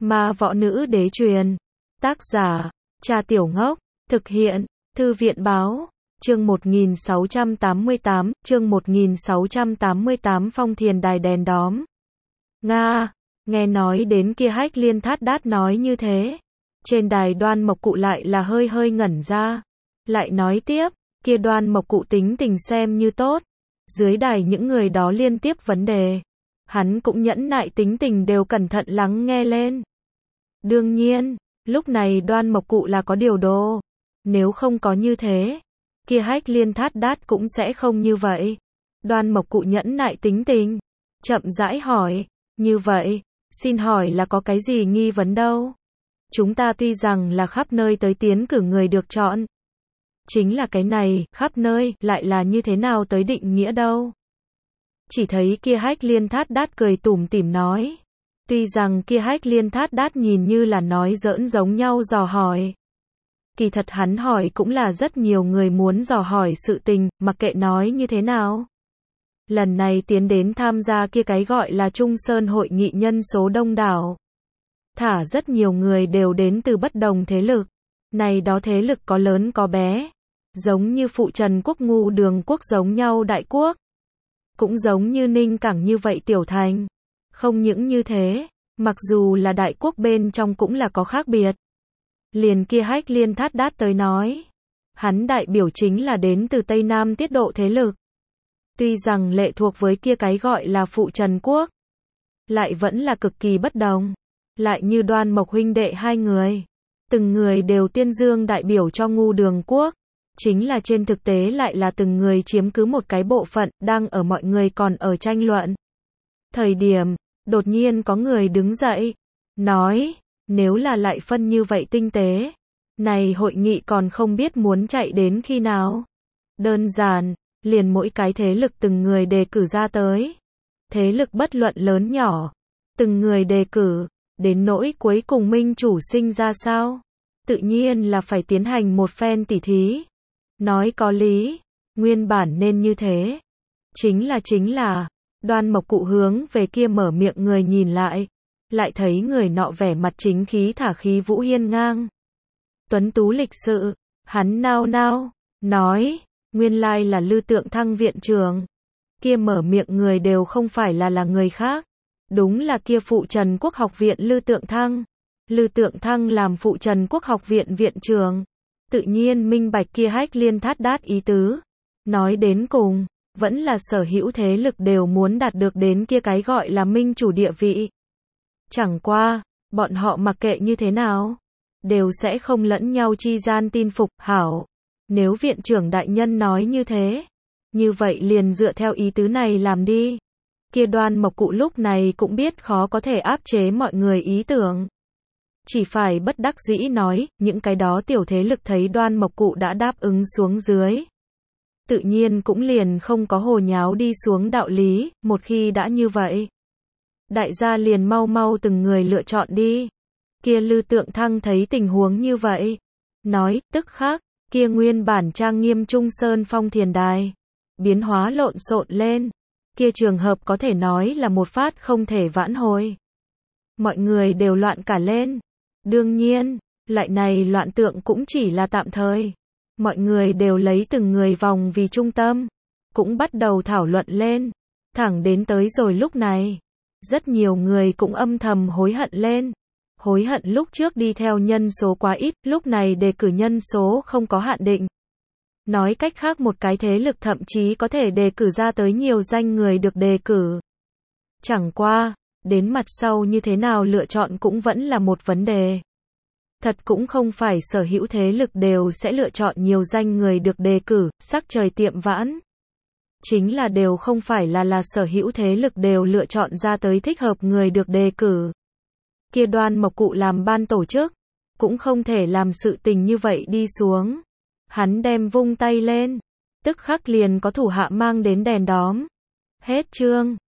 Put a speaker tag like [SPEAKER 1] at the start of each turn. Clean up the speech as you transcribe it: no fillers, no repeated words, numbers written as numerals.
[SPEAKER 1] Ma võ nữ đế truyền. Tác giả, Cha Tiểu Ngốc. Thực hiện, Thư viện báo. Chương 1688, Phong Thiền Đài đèn đóm. Nga, nghe nói đến kia Hách Liên Thát Đát nói như thế. Trên đài Đoan Mộc Cụ lại là hơi hơi ngẩn ra. Lại nói tiếp, kia Đoan Mộc Cụ tính tình xem như tốt. Dưới đài những người đó liên tiếp vấn đề. Hắn cũng nhẫn nại tính tình đều cẩn thận lắng nghe lên. Đương nhiên, lúc này Đoan Mộc Cụ là có điều đồ. Nếu không có như thế, kia Hách Liên Thát Đát cũng sẽ không như vậy. Đoan Mộc Cụ nhẫn nại tính tình, chậm rãi hỏi, như vậy, xin hỏi là có cái gì nghi vấn đâu? Chúng ta tuy rằng là khắp nơi tới tiến cử người được chọn. Chính là cái này, khắp nơi, lại là như thế nào tới định nghĩa đâu? Chỉ thấy kia Hách Liên Thát Đát cười tủm tỉm nói. Tuy rằng kia Hách Liên Thát Đát nhìn như là nói giỡn giống nhau dò hỏi. Kỳ thật hắn hỏi cũng là rất nhiều người muốn dò hỏi sự tình, mặc kệ nói như thế nào. Lần này tiến đến tham gia kia cái gọi là Trung Sơn hội nghị nhân số đông đảo. Thả rất nhiều người đều đến từ bất đồng thế lực. Này đó thế lực có lớn có bé. Giống như Phụ Trần Quốc Ngu Đường Quốc giống nhau đại quốc. Cũng giống như Ninh Cảng như vậy tiểu thành. Không những như thế, mặc dù là đại quốc bên trong cũng là có khác biệt. Liền kia Hách Liên Thát Đát tới nói. Hắn đại biểu chính là đến từ Tây Nam tiết độ thế lực. Tuy rằng lệ thuộc với kia cái gọi là Phụ Trần Quốc. Lại vẫn là cực kỳ bất đồng. Lại như Đoan Mộc huynh đệ hai người. Từng người đều tiên dương đại biểu cho Ngu Đường Quốc. Chính là trên thực tế lại là từng người chiếm cứ một cái bộ phận, đang ở mọi người còn ở tranh luận. Thời điểm, đột nhiên có người đứng dậy, nói, nếu là lại phân như vậy tinh tế, này hội nghị còn không biết muốn chạy đến khi nào. Đơn giản, liền mỗi cái thế lực từng người đề cử ra tới. Thế lực bất luận lớn nhỏ, từng người đề cử, đến nỗi cuối cùng minh chủ sinh ra sao. Tự nhiên là phải tiến hành một phen tỉ thí. Nói có lý, nguyên bản nên như thế. Chính là, Đoan Mộc Cụ hướng về kia mở miệng người nhìn lại. Lại thấy người nọ vẻ mặt chính khí thả khí vũ hiên ngang. Tuấn tú lịch sự, hắn nao nao, nói, nguyên lai là Lư Tượng Thăng viện trưởng. Kia mở miệng người đều không phải là người khác. Đúng là kia Phụ Trần Quốc học viện Lư Tượng Thăng. Lư Tượng Thăng làm Phụ Trần Quốc học viện viện trưởng. Tự nhiên minh bạch kia Hách Liên Thát Đát ý tứ. Nói đến cùng, vẫn là sở hữu thế lực đều muốn đạt được đến kia cái gọi là minh chủ địa vị. Chẳng qua, bọn họ mặc kệ như thế nào, đều sẽ không lẫn nhau chi gian tin phục, hảo. Nếu viện trưởng đại nhân nói như thế, như vậy liền dựa theo ý tứ này làm đi. Kia Đoan Mộc Cụ lúc này cũng biết khó có thể áp chế mọi người ý tưởng. Chỉ phải bất đắc dĩ nói, những cái đó tiểu thế lực thấy Đoan Mộc Cụ đã đáp ứng xuống dưới. Tự nhiên cũng liền không có hồ nháo đi xuống đạo lý, một khi đã như vậy. Đại gia liền mau mau từng người lựa chọn đi. Kia Lư Tượng Thăng thấy tình huống như vậy. Nói, tức khắc, kia nguyên bản trang nghiêm Trung Sơn Phong Thiền Đài. Biến hóa lộn xộn lên. Kia trường hợp có thể nói là một phát không thể vãn hồi. Mọi người đều loạn cả lên. Đương nhiên, loại này loạn tượng cũng chỉ là tạm thời. Mọi người đều lấy từng người vòng vì trung tâm. Cũng bắt đầu thảo luận lên. Thẳng đến tới rồi lúc này. Rất nhiều người cũng âm thầm hối hận lên. Hối hận lúc trước đi theo nhân số quá ít, lúc này đề cử nhân số không có hạn định. Nói cách khác một cái thế lực thậm chí có thể đề cử ra tới nhiều danh người được đề cử. Chẳng qua, đến mặt sau như thế nào lựa chọn cũng vẫn là một vấn đề. Thật cũng không phải sở hữu thế lực đều sẽ lựa chọn nhiều danh người được đề cử, sắc trời tiệm vãn. Chính là đều không phải là sở hữu thế lực đều lựa chọn ra tới thích hợp người được đề cử. Kia Đoan Mộc Cụ làm ban tổ chức, cũng không thể làm sự tình như vậy đi xuống. Hắn đem vung tay lên, tức khắc liền có thủ hạ mang đến đèn đóm. Hết chương.